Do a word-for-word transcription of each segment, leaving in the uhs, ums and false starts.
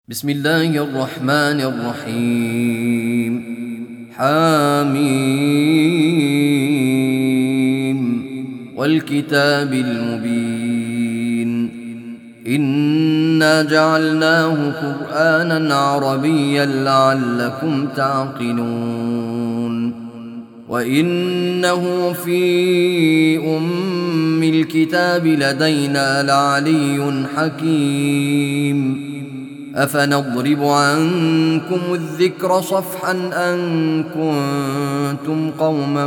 بسم الله الرحمن الرحيم. حميم والكتاب المبين. إنا جعلناه قرآنا عربيا لعلكم تعقلون. وإنه في أم الكتاب لدينا لعلي حكيم. أفنضرب عنكم الذكر صفحا أن كنتم قوما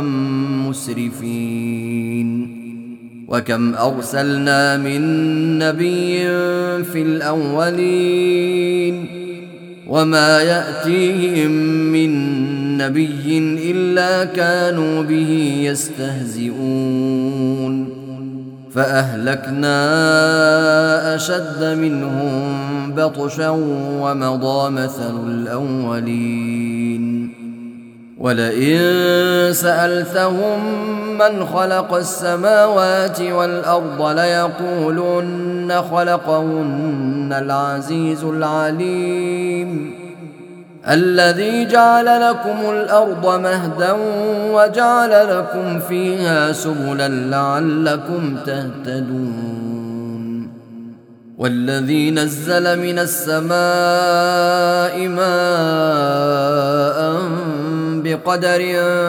مسرفين. وكم أرسلنا من نبي في الأولين وما يأتيهم من نبي إلا كانوا به يستهزئون. فأهلكنا أشد منهم بطشا ومضى مثل الأولين. ولئن سألتهم من خلق السماوات والأرض ليقولن خلقهن العزيز العليم الذي جعل لكم الأرض مهدا وجعل لكم فيها سبلا لعلكم تهتدون. والذي نزل من السماء ماء بقدر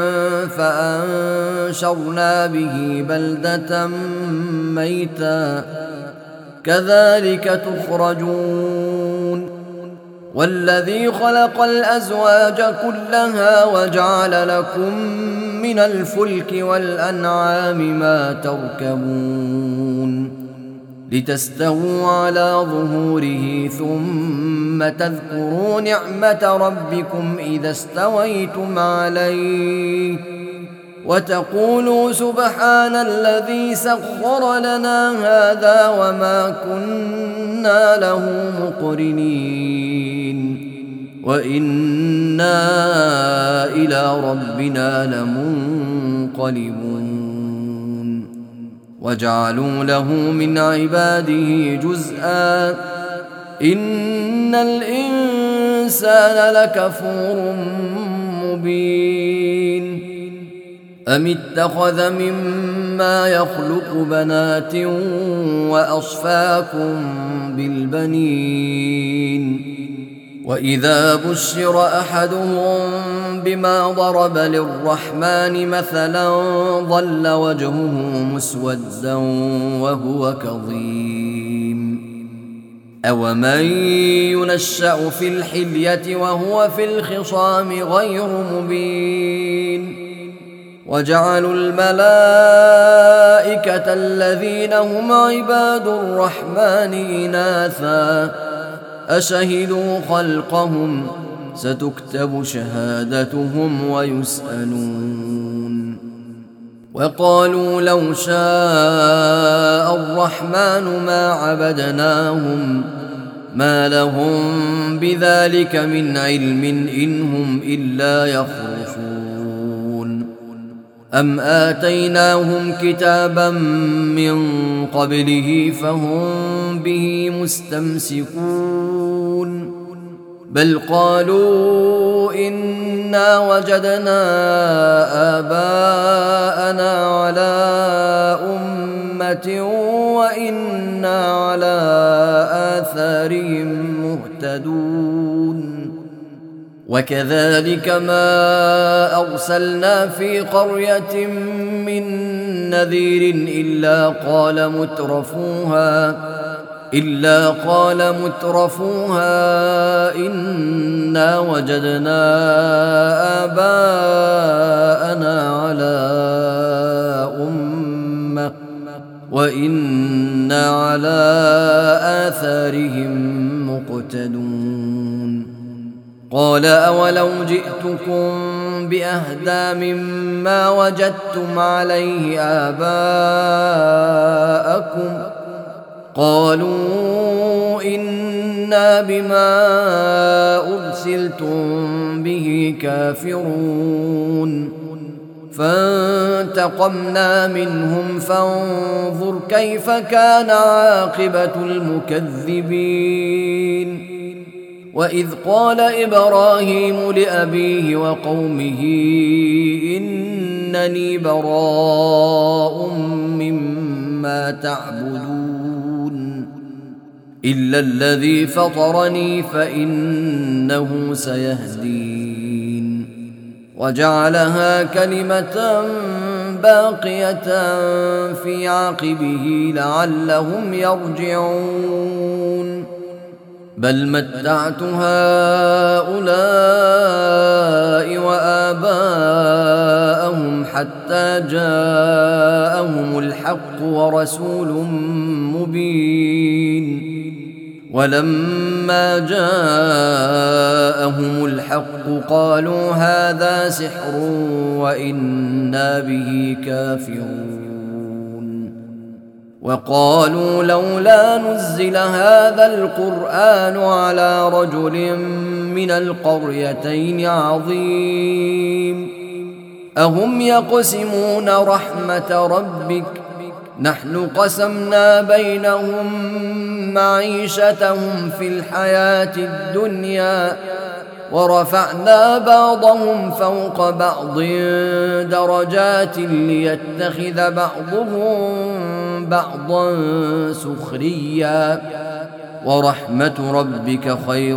فأنشرنا به بلدة ميتا كذلك تخرجون. والذي خلق الأزواج كلها وجعل لكم من الفلك والأنعام ما تركبون لتستووا على ظهوره ثم تذكروا نعمة ربكم إذا استويتم عليه وتقولوا سبحان الذي سخر لنا هذا وما كنا له مقرنين وإنا إلى ربنا لمنقلبون. وجعلوا له من عباده جزءا إن الإنسان لكفور مبين. أم اتخذ مما يخلق بنات وأصفاكم بالبنين وإذا بشر أحدهم بما ضرب للرحمن مثلا ظل وجهه مسودا وهو كظيم. أومن ينشأ في الحلية وهو في الخصام غير مبين. وجعلوا الملائكة الذين هم عباد الرحمن إناثا أشهدوا خلقهم ستكتب شهادتهم ويسألون. وقالوا لو شاء الرحمن ما عبدناهم ما لهم بذلك من علم إن هم إلا يخرصون. أم آتيناهم كتابا من قبله فهم به مستمسكون. بل قالوا إنا وجدنا آباءنا على أمة وإنا على آثارهم مهتدون. وكذلك ما أرسلنا في قرية من نذير إلا قال مترفوها إلا قال مترفوها إنا وجدنا آباءنا على أمة وإنا على آثارهم مقتدون. قال أولو جئتكم بأهدى مما وجدتم عليه آباءكم قالوا إنا بما أرسلتم به كافرون. فانتقمنا منهم فانظر كيف كان عاقبة المكذبين. وإذ قال إبراهيم لأبيه وقومه إنني براء مما تعبدون إلا الذي فطرني فإنه سيهدين وجعلها كلمة باقية في عقبه لعلهم يرجعون بل متعت هؤلاء وآباءهم حتى جاءهم الحق ورسول مبين ولما جاءهم الحق قالوا هذا سحر وإنا به كافرون وقالوا لولا نزل هذا القرآن على رجل من القريتين عظيم أهم يقسمون رحمة ربك نحن قسمنا بينهم معيشتهم في الحياة الدنيا ورفعنا بعضهم فوق بعض درجات ليتخذ بعضهم بعضا سخريا ورحمة ربك خير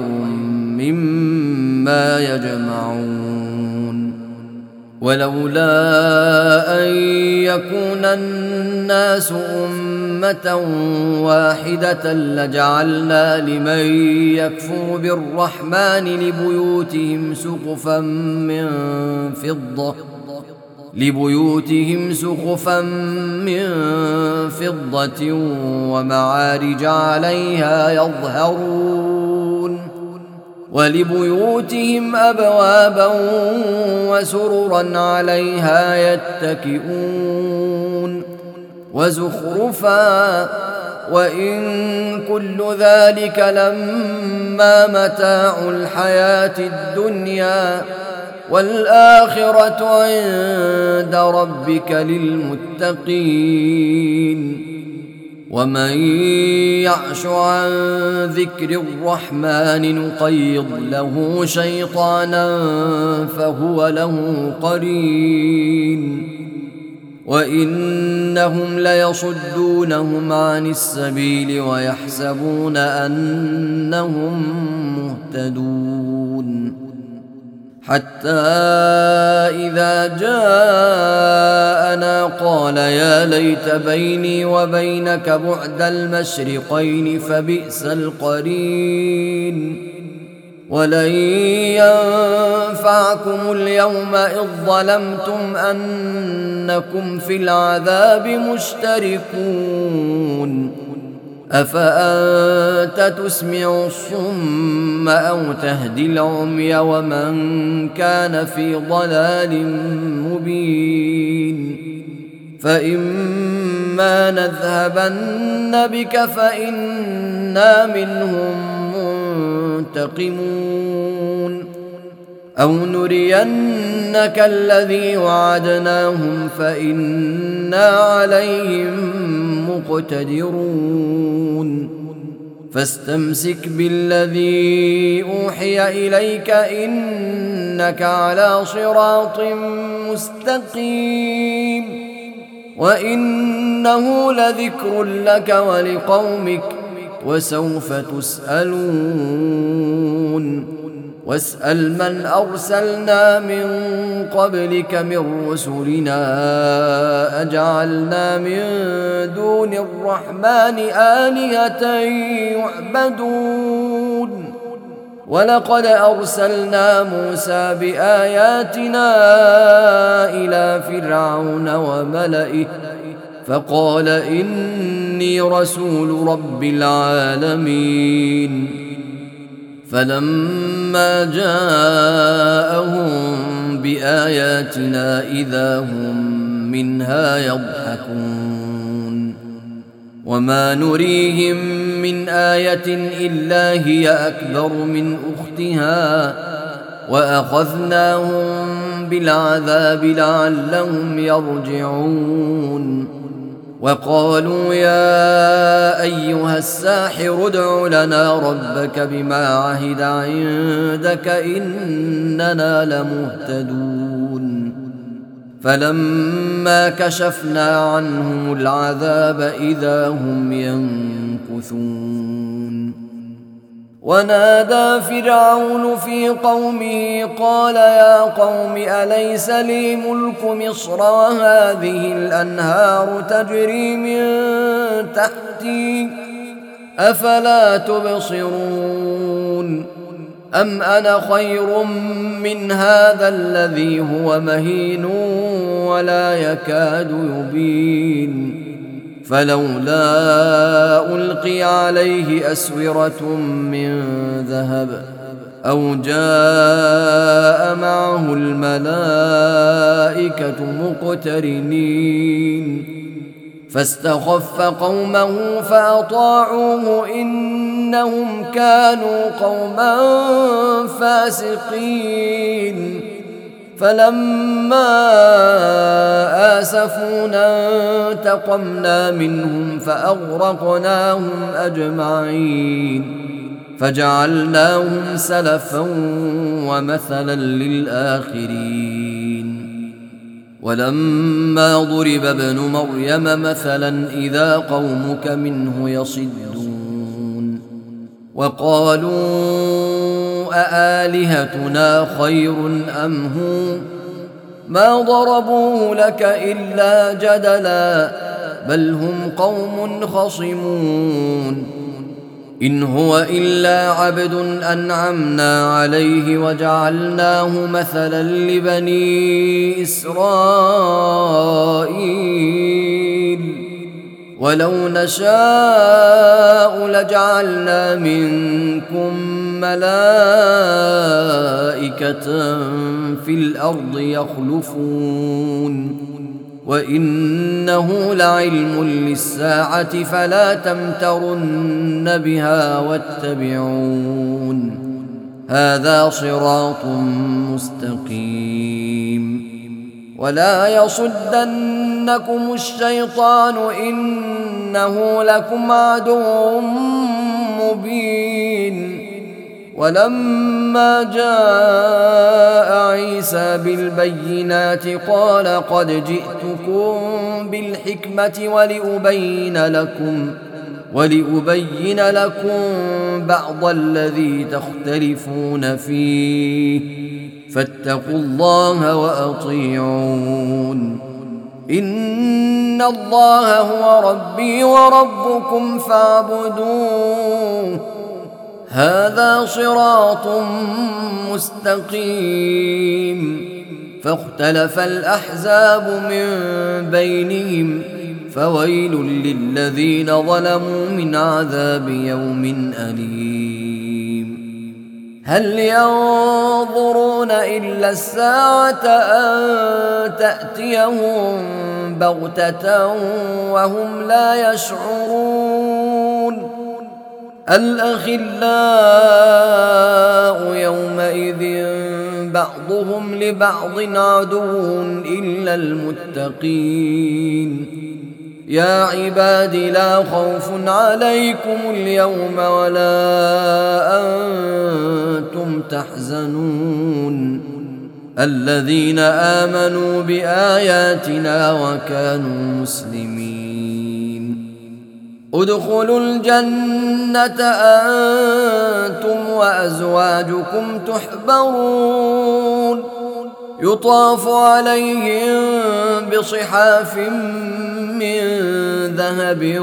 مما يجمعون ولولا أن يكون الناس أمة واحدة لجعلنا لمن يكفر بالرحمن لبيوتهم سقفا من فضة لبيوتهم سقفا من فضة ومعارج عليها يظهرون ولبيوتهم أبوابا وسررا عليها يتكئون وزخرفا وإن كل ذلك لما متاع الحياة الدنيا والآخرة عند ربك للمتقين ومن يعش عن ذكر الرحمن نقيض له شيطانا فهو له قرين وإنهم ليصدونهم عن السبيل ويحسبون أنهم مهتدون حتى إذا جاءنا قال يا ليت بيني وبينك بعد المشرقين فبئس القرين ولن ينفعكم اليوم إذ ظلمتم أنكم في العذاب مشتركون أفأنت تسمع الصم أو تهدي العمي ومن كان في ضلال مبين فإما نذهبن بك فإنا منهم منتقمون أو نرينك الذي وعدناهم فإنا عليهم مقتدرون فاستمسك بالذي أوحي إليك إنك على صراط مستقيم وإنه لذكر لك ولقومك وسوف تسألون واسأل من أرسلنا من قبلك من رسلنا أجعلنا من دون الرحمن آلهة يعبدون ولقد أرسلنا موسى بآياتنا إلى فرعون وملئه فقال إني رسول رب العالمين فلما جاءهم بآياتنا إذا هم منها يضحكون وما نريهم من آية إلا هي أكبر من أختها وأخذناهم بالعذاب لعلهم يرجعون وقالوا يا أيها الساحر ادع لنا ربك بما عهد عندك إننا لمهتدون فلما كشفنا عنهم العذاب إذا هم ينكثون ونادى فرعون في قومه قال يا قوم أليس لي ملك مصر وهذه الأنهار تجري من تحتي أفلا تبصرون أم أنا خير من هذا الذي هو مهين ولا يكاد يبين فلولا ألقي عليه أسورة من ذهب أو جاء معه الملائكة مقترنين فاستخف قومه فأطاعوه إنهم كانوا قوما فاسقين فلما آسفونا انتقمنا منهم فأغرقناهم أجمعين فجعلناهم سلفا ومثلا للآخرين ولما ضرب ابن مريم مثلا إذا قومك منه يصدون وقالوا أآلهتنا خير أم هو ما ضربوه لك إلا جدلا بل هم قوم خصمون إن هو إلا عبد أنعمنا عليه وجعلناه مثلا لبني إسرائيل ولو نشاء لجعلنا منكم ملائكة في الأرض يخلفون وإنه لعلم للساعة فلا تمترن بها واتبعون هذا صراط مستقيم ولا يصدنكم الشيطان إنه لكم عدو مبين ولما جاء عيسى بالبينات قال قد جئتكم بالحكمة ولأبين لكم ولأبين لكم بعض الذي تختلفون فيه فاتقوا الله وأطيعون إن الله هو ربي وربكم فاعبدوه هذا صراط مستقيم فاختلف الأحزاب من بينهم فويل للذين ظلموا من عذاب يوم أليم هل ينظرون إلا الساعة أن تأتيهم بغتة وهم لا يشعرون الأخلاء يومئذ بعضهم لبعض عدو إلا المتقين يا عباد لا خوف عليكم اليوم ولا أنتم تحزنون الذين آمنوا بآياتنا وكانوا مسلمين ادخلوا الجنة أنتم وأزواجكم تحبرون يطاف عليهم بصحاف من ذهب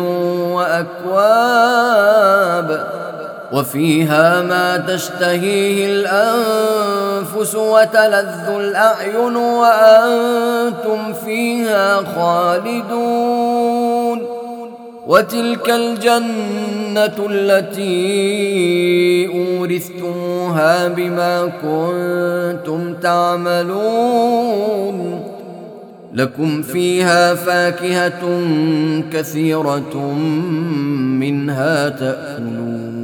وأكواب وفيها ما تشتهيه الأنفس وتلذ الأعين وأنتم فيها خالدون وتلك الجنة التي أورثتموها بما كنتم تعملون لكم فيها فاكهة كثيرة منها تأكلون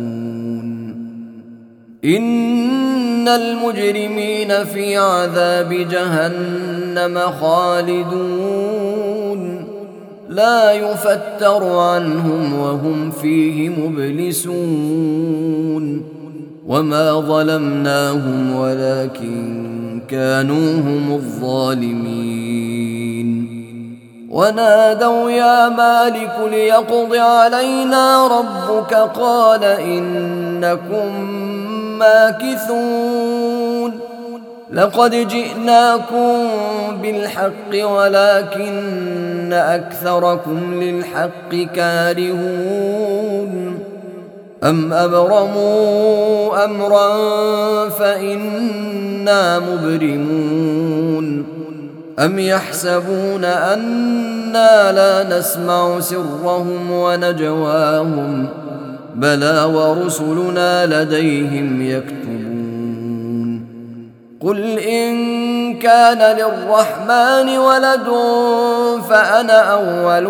إن المجرمين في عذاب جهنم خالدون لا يفتر عنهم وهم فيه مبلسون وما ظلمناهم ولكن كانوا هم الظالمين ونادوا يا مالك ليقض علينا ربك قال إنكم ماكثون لقد جئناكم بالحق ولكن أكثركم للحق كارهون أم أبرموا أمرا فإنا مبرمون أم يحسبون أنا لا نسمع سرهم ونجواهم بلى ورسلنا لديهم يكتبون قل إن كان للرحمن ولد فأنا أول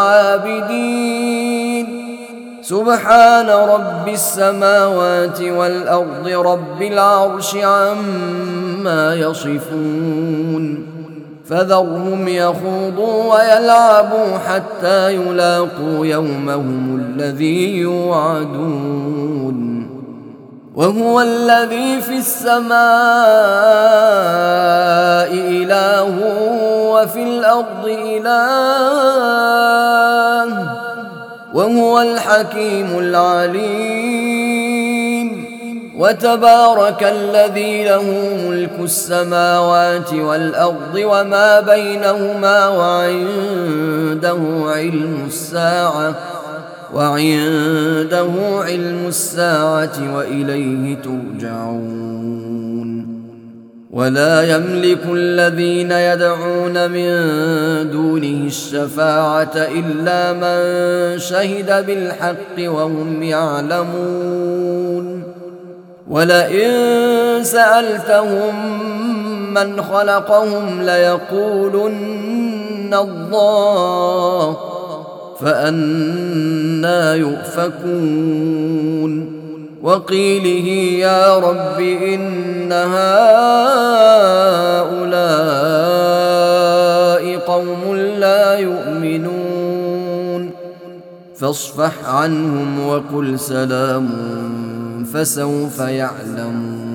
العابدين سبحان رب السماوات والأرض رب العرش عما يصفون فذرهم يخوضوا ويلعبوا حتى يلاقوا يومهم الذي يوعدون وهو الذي في السماء إله وفي الأرض إله وهو الحكيم العليم وتبارك الذي له ملك السماوات والأرض وما بينهما وعنده علم الساعة وعنده علم الساعة وإليه ترجعون ولا يملك الذين يدعون من دونه الشفاعة إلا من شهد بالحق وهم يعلمون ولئن سألتهم من خلقهم ليقولن الله فأنى يؤفكون وقيله يا رب إن هؤلاء قوم لا يؤمنون فاصفح عنهم وقل سلام فسوف يعلمون.